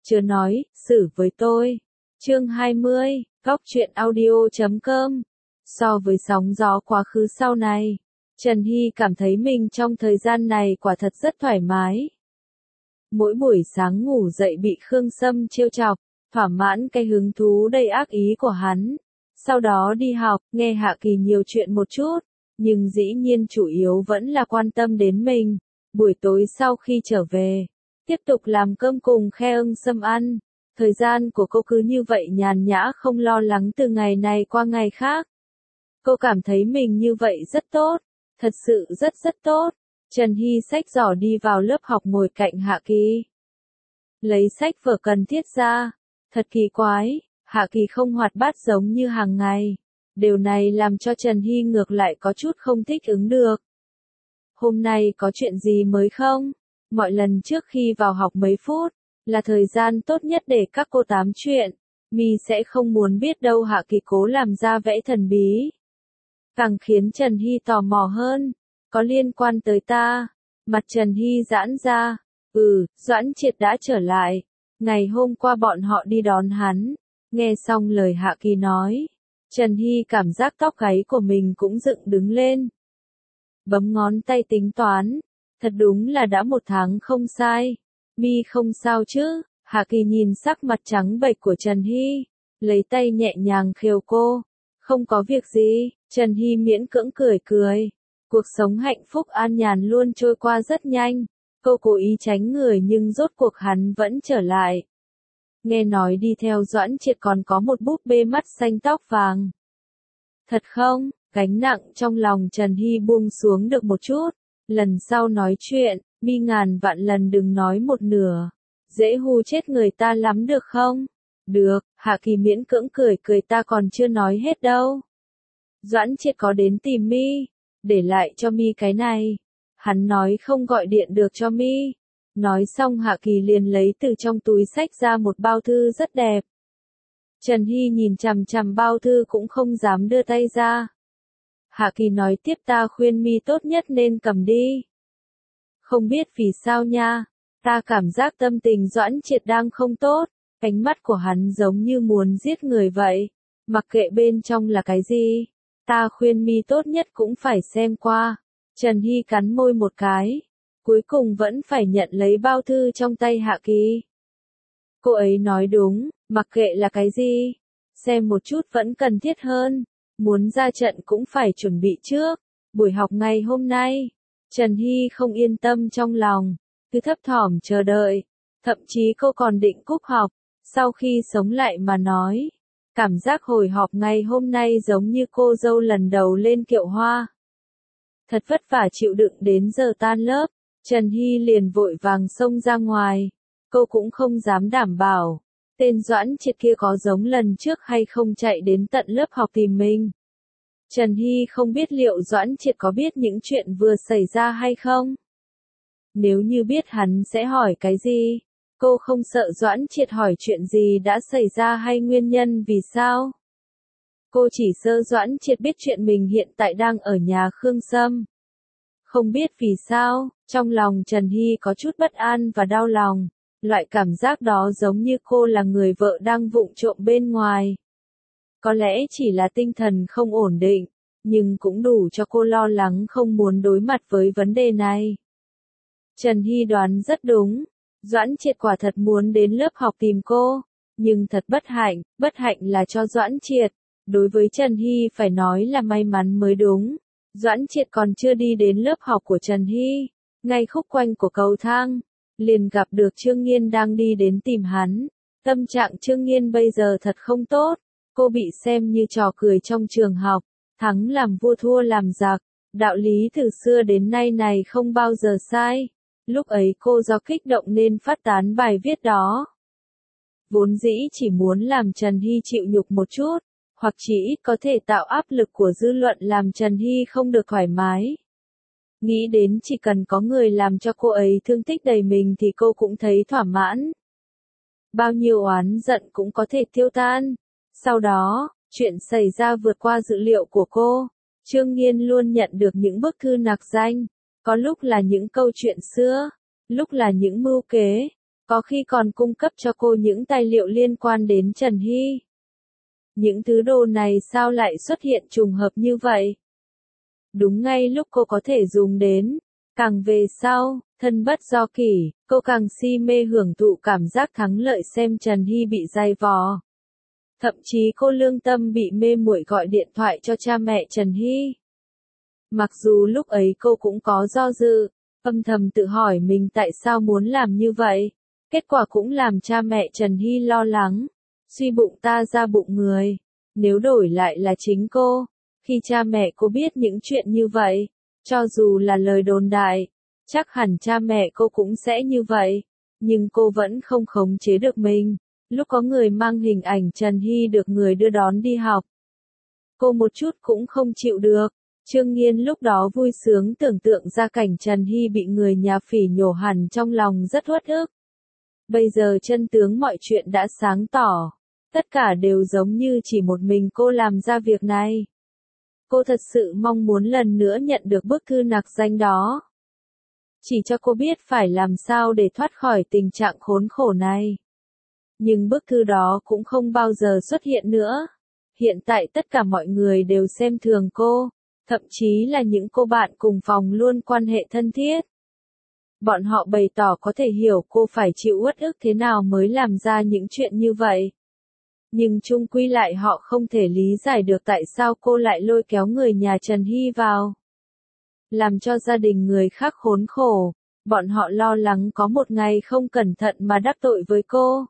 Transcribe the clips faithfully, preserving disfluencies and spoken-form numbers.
Chớ nói, xử với tôi. Chương hai mươi, góc truyện audio chấm com. So với sóng gió quá khứ sau này, Trần Hy cảm thấy mình trong thời gian này quả thật rất thoải mái. Mỗi buổi sáng ngủ dậy bị Khương Sâm trêu chọc, thỏa mãn cái hứng thú đầy ác ý của hắn. Sau đó đi học, nghe Hạ Kỳ nhiều chuyện một chút, nhưng dĩ nhiên chủ yếu vẫn là quan tâm đến mình. Buổi tối sau khi trở về, tiếp tục làm cơm cùng Khe Ưng Sâm ăn. Thời gian của cô cứ như vậy nhàn nhã không lo lắng từ ngày này qua ngày khác. Cô cảm thấy mình như vậy rất tốt, thật sự rất rất tốt. Trần Hy xách giỏ đi vào lớp học ngồi cạnh Hạ Kỳ. Lấy sách vở cần thiết ra. Thật kỳ quái, Hạ Kỳ không hoạt bát giống như hàng ngày. Điều này làm cho Trần Hy ngược lại có chút không thích ứng được. Hôm nay có chuyện gì mới không? Mọi lần trước khi vào học mấy phút, là thời gian tốt nhất để các cô tám chuyện. Mi sẽ không muốn biết đâu. Hạ Kỳ cố làm ra vẻ thần bí. Càng khiến Trần Hy tò mò hơn. Có liên quan tới ta. Mặt Trần Hy giãn ra. Ừ, Doãn Triệt đã trở lại. Ngày hôm qua bọn họ đi đón hắn. Nghe xong lời Hạ Kỳ nói, Trần Hy cảm giác tóc gáy của mình cũng dựng đứng lên. Bấm ngón tay tính toán. Thật đúng là đã một tháng không sai. Mi không sao chứ? Hạ Kỳ nhìn sắc mặt trắng bệch của Trần Hy, lấy tay nhẹ nhàng khều cô. Không có việc gì. Trần Hy miễn cưỡng cười cười. Cuộc sống hạnh phúc an nhàn luôn trôi qua rất nhanh. Cô cố ý tránh người nhưng rốt cuộc hắn vẫn trở lại. Nghe nói đi theo Doãn Triệt còn có một búp bê mắt xanh tóc vàng. Thật không? Gánh nặng trong lòng Trần Hy buông xuống được một chút. Lần sau nói chuyện, Mi ngàn vạn lần đừng nói một nửa. Dễ hù chết người ta lắm được không? Được, Hạ Kỳ miễn cưỡng cười cười, ta còn chưa nói hết đâu. Doãn Triệt có đến tìm Mi, để lại cho Mi cái này. Hắn nói không gọi điện được cho Mi. Nói xong Hạ Kỳ liền lấy từ trong túi xách ra một bao thư rất đẹp. Trần Hy nhìn chằm chằm bao thư cũng không dám đưa tay ra. Hạ Kỳ nói tiếp, ta khuyên Mi tốt nhất nên cầm đi. Không biết vì sao nha, ta cảm giác tâm tình Doãn Triệt đang không tốt, ánh mắt của hắn giống như muốn giết người vậy. Mặc kệ bên trong là cái gì, ta khuyên Mi tốt nhất cũng phải xem qua. Trần Hy cắn môi một cái, cuối cùng vẫn phải nhận lấy bao thư trong tay Hạ Kỳ. Cô ấy nói đúng, mặc kệ là cái gì, xem một chút vẫn cần thiết hơn. Muốn ra trận cũng phải chuẩn bị trước. Buổi học ngày hôm nay, Trần Hy không yên tâm trong lòng, cứ thấp thỏm chờ đợi. Thậm chí cô còn định cúp học. Sau khi sống lại mà nói, cảm giác hồi họp ngày hôm nay giống như cô dâu lần đầu lên kiệu hoa. Thật vất vả chịu đựng đến giờ tan lớp, Trần Hy liền vội vàng xông ra ngoài. Cô cũng không dám đảm bảo, tên Doãn Triệt kia có giống lần trước hay không chạy đến tận lớp học tìm mình. Trần Hy không biết liệu Doãn Triệt có biết những chuyện vừa xảy ra hay không. Nếu như biết hắn sẽ hỏi cái gì, cô không sợ Doãn Triệt hỏi chuyện gì đã xảy ra hay nguyên nhân vì sao. Cô chỉ sợ Doãn Triệt biết chuyện mình hiện tại đang ở nhà Khương Sâm. Không biết vì sao, trong lòng Trần Hy có chút bất an và đau lòng. Loại cảm giác đó giống như cô là người vợ đang vụng trộm bên ngoài. Có lẽ chỉ là tinh thần không ổn định, nhưng cũng đủ cho cô lo lắng không muốn đối mặt với vấn đề này. Trần Hy đoán rất đúng, Doãn Triệt quả thật muốn đến lớp học tìm cô, nhưng thật bất hạnh, bất hạnh là cho Doãn Triệt. Đối với Trần Hy phải nói là may mắn mới đúng. Doãn Triệt còn chưa đi đến lớp học của Trần Hy, ngay khúc quanh của cầu thang, liền gặp được Trương Nghiên đang đi đến tìm hắn. Tâm trạng Trương Nghiên bây giờ thật không tốt, cô bị xem như trò cười trong trường học, thắng làm vua thua làm giặc, đạo lý từ xưa đến nay này không bao giờ sai. Lúc ấy cô do kích động nên phát tán bài viết đó. Vốn dĩ chỉ muốn làm Trần Hy chịu nhục một chút, hoặc chỉ ít có thể tạo áp lực của dư luận làm Trần Hy không được thoải mái. Nghĩ đến chỉ cần có người làm cho cô ấy thương tích đầy mình thì cô cũng thấy thỏa mãn. Bao nhiêu oán giận cũng có thể tiêu tan. Sau đó, chuyện xảy ra vượt qua dự liệu của cô. Trương Nghiên luôn nhận được những bức thư nặc danh. Có lúc là những câu chuyện xưa, lúc là những mưu kế, có khi còn cung cấp cho cô những tài liệu liên quan đến Trần Hy. Những thứ đồ này sao lại xuất hiện trùng hợp như vậy? Đúng ngay lúc cô có thể dùng đến. Càng về sau, thân bất do kỷ, cô càng si mê hưởng thụ cảm giác thắng lợi xem Trần Hy bị dày vò. Thậm chí cô lương tâm bị mê muội gọi điện thoại cho cha mẹ Trần Hy. Mặc dù lúc ấy cô cũng có do dự, âm thầm tự hỏi mình tại sao muốn làm như vậy. Kết quả cũng làm cha mẹ Trần Hy lo lắng. Suy bụng ta ra bụng người. Nếu đổi lại là chính cô, khi cha mẹ cô biết những chuyện như vậy, cho dù là lời đồn đại, chắc hẳn cha mẹ cô cũng sẽ như vậy. Nhưng cô vẫn không khống chế được mình. Lúc có người mang hình ảnh Trần Hy được người đưa đón đi học, cô một chút cũng không chịu được. Trương Nghiên lúc đó vui sướng tưởng tượng ra cảnh Trần Hy bị người nhà phỉ nhổ hẳn trong lòng rất uất ức. Bây giờ chân tướng mọi chuyện đã sáng tỏ. Tất cả đều giống như chỉ một mình cô làm ra việc này. Cô thật sự mong muốn lần nữa nhận được bức thư nặc danh đó. Chỉ cho cô biết phải làm sao để thoát khỏi tình trạng khốn khổ này. Nhưng bức thư đó cũng không bao giờ xuất hiện nữa. Hiện tại tất cả mọi người đều xem thường cô. Thậm chí là những cô bạn cùng phòng luôn quan hệ thân thiết. Bọn họ bày tỏ có thể hiểu cô phải chịu uất ức thế nào mới làm ra những chuyện như vậy. Nhưng chung quy lại họ không thể lý giải được tại sao cô lại lôi kéo người nhà Trần Hy vào. Làm cho gia đình người khác khốn khổ. Bọn họ lo lắng có một ngày không cẩn thận mà đắc tội với cô.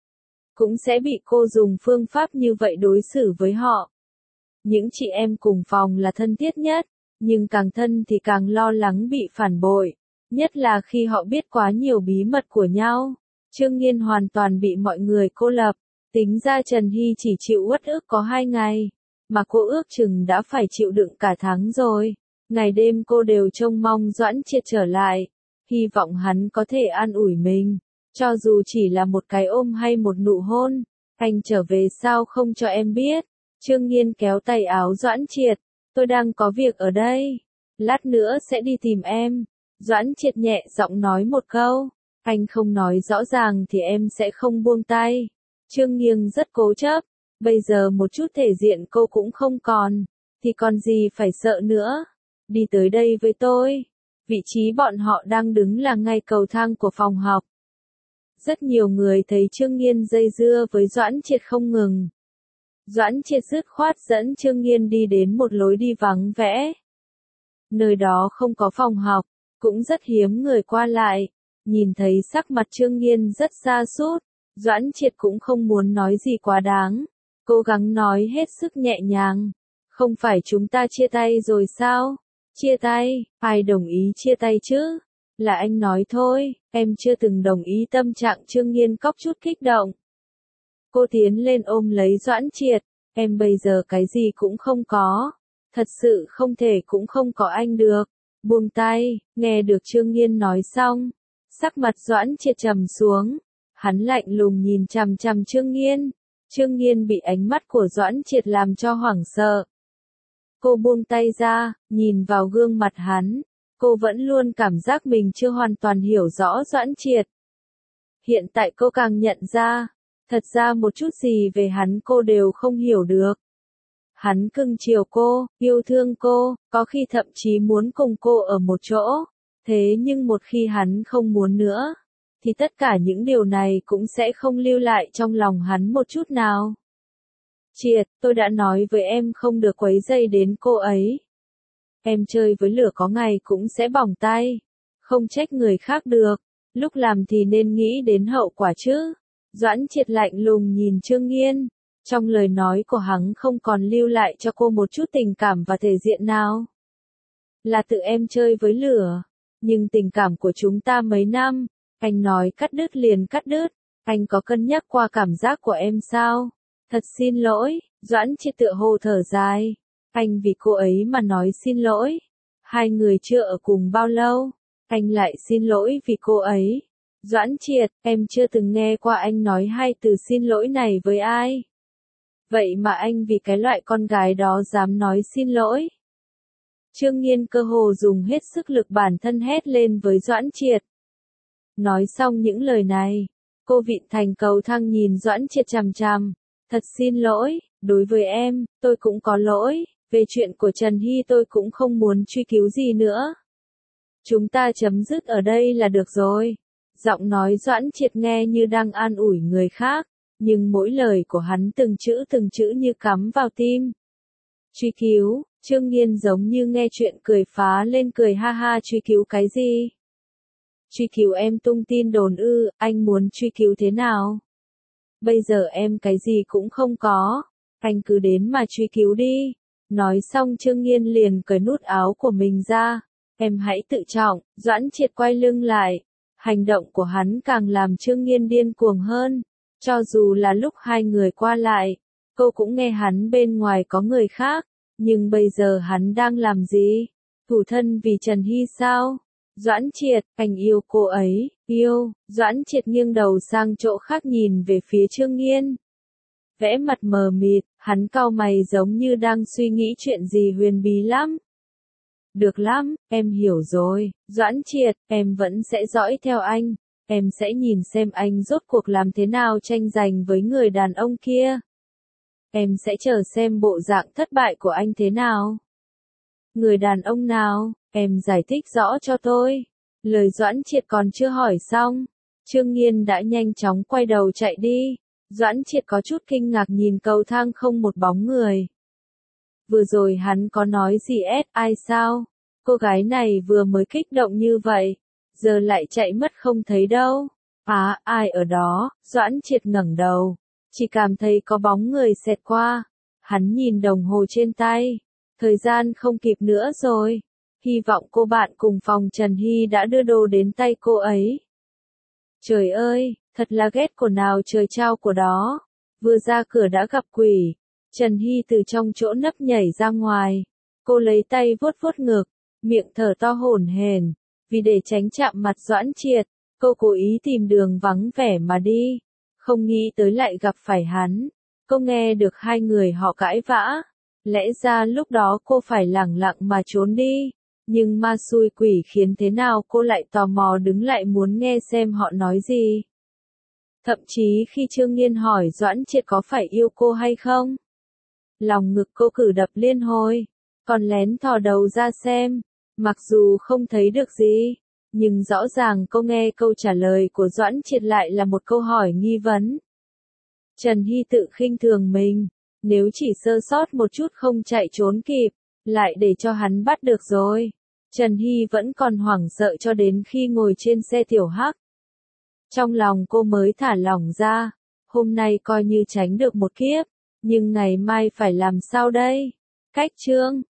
Cũng sẽ bị cô dùng phương pháp như vậy đối xử với họ. Những chị em cùng phòng là thân thiết nhất, nhưng càng thân thì càng lo lắng bị phản bội. Nhất là khi họ biết quá nhiều bí mật của nhau. Trương Nghiên hoàn toàn bị mọi người cô lập. Tính ra Trần Hy chỉ chịu uất ức có hai ngày, mà cô ước chừng đã phải chịu đựng cả tháng rồi. Ngày đêm cô đều trông mong Doãn Triệt trở lại, hy vọng hắn có thể an ủi mình, cho dù chỉ là một cái ôm hay một nụ hôn. Anh trở về sao không cho em biết? Trương Nghiên kéo tay áo Doãn Triệt, tôi đang có việc ở đây, lát nữa sẽ đi tìm em. Doãn Triệt nhẹ giọng nói một câu, anh không nói rõ ràng thì em sẽ không buông tay. Trương Nghiên rất cố chấp, bây giờ một chút thể diện cô cũng không còn, thì còn gì phải sợ nữa. Đi tới đây với tôi. Vị trí bọn họ đang đứng là ngay cầu thang của phòng học. Rất nhiều người thấy Trương Nghiên dây dưa với Doãn Triệt không ngừng. Doãn Triệt dứt khoát dẫn Trương Nghiên đi đến một lối đi vắng vẻ. Nơi đó không có phòng học, cũng rất hiếm người qua lại. Nhìn thấy sắc mặt Trương Nghiên rất sa sút, Doãn Triệt cũng không muốn nói gì quá đáng. Cố gắng nói hết sức nhẹ nhàng. Không phải chúng ta chia tay rồi sao? Chia tay, ai đồng ý chia tay chứ? Là anh nói thôi, em chưa từng đồng ý. Tâm trạng Trương Nghiên cóc chút kích động. Cô tiến lên ôm lấy Doãn Triệt, em bây giờ cái gì cũng không có. Thật sự không thể cũng không có anh được. Buông tay, nghe được Trương Nghiên nói xong. Sắc mặt Doãn Triệt trầm xuống. Hắn lạnh lùng nhìn chằm chằm Trương Nghiên. Trương Nghiên bị ánh mắt của Doãn Triệt làm cho hoảng sợ. Cô buông tay ra, nhìn vào gương mặt hắn. Cô vẫn luôn cảm giác mình chưa hoàn toàn hiểu rõ Doãn Triệt. Hiện tại cô càng nhận ra, thật ra một chút gì về hắn cô đều không hiểu được. Hắn cưng chiều cô, yêu thương cô, có khi thậm chí muốn cùng cô ở một chỗ. Thế nhưng một khi hắn không muốn nữa, thì tất cả những điều này cũng sẽ không lưu lại trong lòng hắn một chút nào. Triệt, tôi đã nói với em không được quấy rầy đến cô ấy. Em chơi với lửa có ngày cũng sẽ bỏng tay. Không trách người khác được. Lúc làm thì nên nghĩ đến hậu quả chứ. Doãn Triệt lạnh lùng nhìn Trương Nghiên. Trong lời nói của hắn không còn lưu lại cho cô một chút tình cảm và thể diện nào. Là tự em chơi với lửa. Nhưng tình cảm của chúng ta mấy năm. Anh nói cắt đứt liền cắt đứt. Anh có cân nhắc qua cảm giác của em sao? Thật xin lỗi. Doãn Triệt tựa hồ thở dài. Anh vì cô ấy mà nói xin lỗi. Hai người chưa ở cùng bao lâu, anh lại xin lỗi vì cô ấy. Doãn Triệt, em chưa từng nghe qua anh nói hai từ xin lỗi này với ai. Vậy mà anh vì cái loại con gái đó dám nói xin lỗi. Trương Nghiên cơ hồ dùng hết sức lực bản thân hét lên với Doãn Triệt. Nói xong những lời này, cô vịn thành cầu thang nhìn Doãn Triệt chằm chằm. Thật xin lỗi, đối với em, tôi cũng có lỗi, về chuyện của Trần Hy tôi cũng không muốn truy cứu gì nữa. Chúng ta chấm dứt ở đây là được rồi. Giọng nói Doãn Triệt nghe như đang an ủi người khác, nhưng mỗi lời của hắn từng chữ từng chữ như cắm vào tim. Truy cứu, Trương Nghiên giống như nghe chuyện cười phá lên cười ha ha, truy cứu cái gì? Truy cứu em tung tin đồn ư, anh muốn truy cứu thế nào? Bây giờ em cái gì cũng không có, anh cứ đến mà truy cứu đi. Nói xong Trương Nghiên liền cởi nút áo của mình ra. Em hãy tự trọng. Doãn Triệt quay lưng lại. Hành động của hắn càng làm Trương Nghiên điên cuồng hơn. Cho dù là lúc hai người qua lại, cô cũng nghe hắn bên ngoài có người khác. Nhưng bây giờ hắn đang làm gì? Thủ thân vì Trần Hy sao? Doãn Triệt, anh yêu cô ấy, yêu. Doãn Triệt nghiêng đầu sang chỗ khác nhìn về phía Trương Nghiên. Vẽ mặt mờ mịt, hắn cau mày giống như đang suy nghĩ chuyện gì huyền bí lắm. Được lắm, em hiểu rồi. Doãn Triệt, em vẫn sẽ dõi theo anh. Em sẽ nhìn xem anh rốt cuộc làm thế nào tranh giành với người đàn ông kia. Em sẽ chờ xem bộ dạng thất bại của anh thế nào. Người đàn ông nào, em giải thích rõ cho tôi. Lời Doãn Triệt còn chưa hỏi xong, Trương Nghiên đã nhanh chóng quay đầu chạy đi. Doãn Triệt có chút kinh ngạc nhìn cầu thang không một bóng người. Vừa rồi hắn có nói gì ép ai sao? Cô gái này vừa mới kích động như vậy, giờ lại chạy mất không thấy đâu. À, ai ở đó? Doãn Triệt ngẩng đầu, chỉ cảm thấy có bóng người xẹt qua. Hắn nhìn đồng hồ trên tay, thời gian không kịp nữa rồi. Hy vọng cô bạn cùng phòng Trần Hy đã đưa đồ đến tay cô ấy. Trời ơi, thật là ghét của nào trời trao của đó. Vừa ra cửa đã gặp quỷ. Trần Hy từ trong chỗ nấp nhảy ra ngoài. Cô lấy tay vuốt vuốt ngực, miệng thở to hổn hển. Vì để tránh chạm mặt Doãn Triệt, cô cố ý tìm đường vắng vẻ mà đi. Không nghĩ tới lại gặp phải hắn. Cô nghe được hai người họ cãi vã. Lẽ ra lúc đó cô phải lẳng lặng mà trốn đi. Nhưng ma xui quỷ khiến thế nào cô lại tò mò đứng lại muốn nghe xem họ nói gì. Thậm chí khi Trương Nghiên hỏi Doãn Triệt có phải yêu cô hay không, lòng ngực cô cử đập liên hồi, còn lén thò đầu ra xem. Mặc dù không thấy được gì, nhưng rõ ràng cô nghe câu trả lời của Doãn Triệt lại là một câu hỏi nghi vấn. Trần Hy tự khinh thường mình, nếu chỉ sơ sót một chút không chạy trốn kịp, lại để cho hắn bắt được rồi. Trần Hy vẫn còn hoảng sợ cho đến khi ngồi trên xe tiểu hắc. Trong lòng cô mới thả lỏng ra, hôm nay coi như tránh được một kiếp, nhưng ngày mai phải làm sao đây? Cách chương